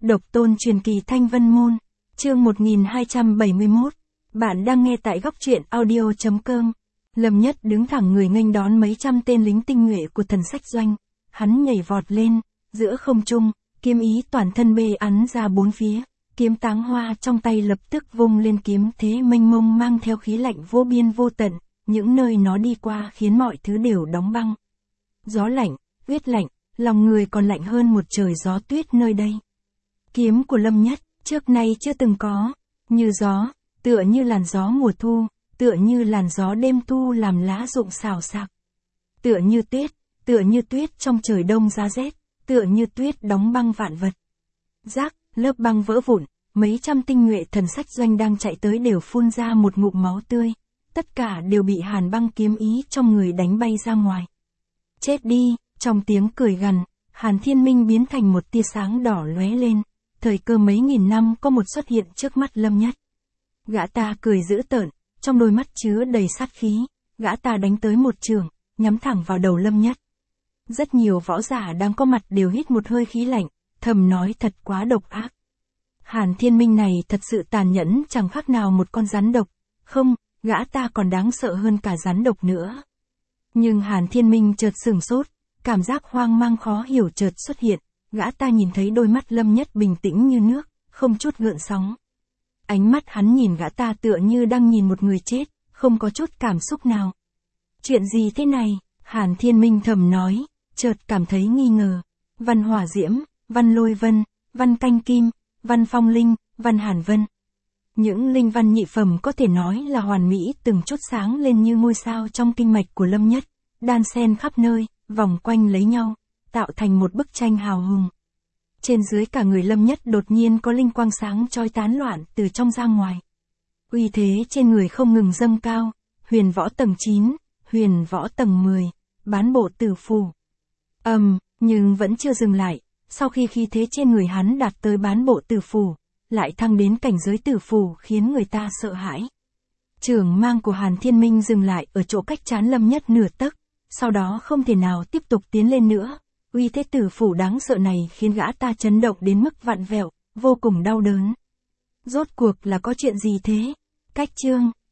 Độc tôn truyền kỳ Thanh Vân Môn, chương 1271. Bạn đang nghe tại góc truyện audio.com. Lâm Nhất đứng thẳng người nghênh đón mấy trăm tên lính tinh nhuệ của Thần Sách Doanh. Hắn nhảy vọt lên, giữa không trung, kiếm ý toàn thân bê ắn ra bốn phía. Kiếm táng hoa trong tay lập tức vung lên, kiếm thế mênh mông mang theo khí lạnh vô biên vô tận, những nơi nó đi qua khiến mọi thứ đều đóng băng. Gió lạnh, huyết lạnh, lòng người còn lạnh hơn một trời gió tuyết nơi đây. Kiếm của Lâm Nhất, trước nay chưa từng có, như gió, tựa như làn gió mùa thu, tựa như làn gió đêm thu làm lá rụng xào xạc. Tựa như tuyết trong trời đông giá rét, tựa như tuyết đóng băng vạn vật. Rác, lớp băng vỡ vụn, mấy trăm tinh nhuệ Thần Sách Doanh đang chạy tới đều phun ra một ngụm máu tươi, tất cả đều bị hàn băng kiếm ý trong người đánh bay ra ngoài. Chết đi, trong tiếng cười gằn, Hàn Thiên Minh biến thành một tia sáng đỏ lóe lên, thời cơ mấy nghìn năm có một xuất hiện trước mắt Lâm Nhất. Gã ta cười dữ tợn, trong đôi mắt chứa đầy sát khí, gã ta đánh tới một chưởng, nhắm thẳng vào đầu Lâm Nhất. Rất nhiều võ giả đang có mặt đều hít một hơi khí lạnh, thầm nói thật quá độc ác. Hàn Thiên Minh này thật sự tàn nhẫn, chẳng khác nào một con rắn độc, không, gã ta còn đáng sợ hơn cả rắn độc nữa. Nhưng Hàn Thiên Minh chợt sửng sốt, cảm giác hoang mang khó hiểu chợt xuất hiện, gã ta nhìn thấy đôi mắt Lâm Nhất bình tĩnh như nước, không chút gợn sóng. Ánh mắt hắn nhìn gã ta tựa như đang nhìn một người chết, không có chút cảm xúc nào. Chuyện gì thế này? Hàn Thiên Minh thầm nói, chợt cảm thấy nghi ngờ. Văn Hỏa Diễm, Văn Lôi Vân, Văn Canh Kim, Văn Phong Linh, Văn Hàn Vân. Những linh văn nhị phẩm có thể nói là hoàn mỹ, từng chút sáng lên như ngôi sao trong kinh mạch của Lâm Nhất, đan xen khắp nơi, vòng quanh lấy nhau, tạo thành một bức tranh hào hùng. Trên dưới cả người Lâm Nhất đột nhiên có linh quang sáng chói tán loạn từ trong ra ngoài. Uy thế trên người không ngừng dâng cao, huyền võ tầng 9, huyền võ tầng 10, bán bộ tử phù. Nhưng vẫn chưa dừng lại, sau khi khí thế trên người hắn đạt tới bán bộ tử phù, lại thăng đến cảnh giới tử phù khiến người ta sợ hãi. Chưởng mang của Hàn Thiên Minh dừng lại ở chỗ cách trán Lâm Nhất nửa tấc, sau đó không thể nào tiếp tục tiến lên nữa. Uy thế tử phủ đáng sợ này khiến gã ta chấn động đến mức vặn vẹo, vô cùng đau đớn. Rốt cuộc là có chuyện gì thế? Cách chương,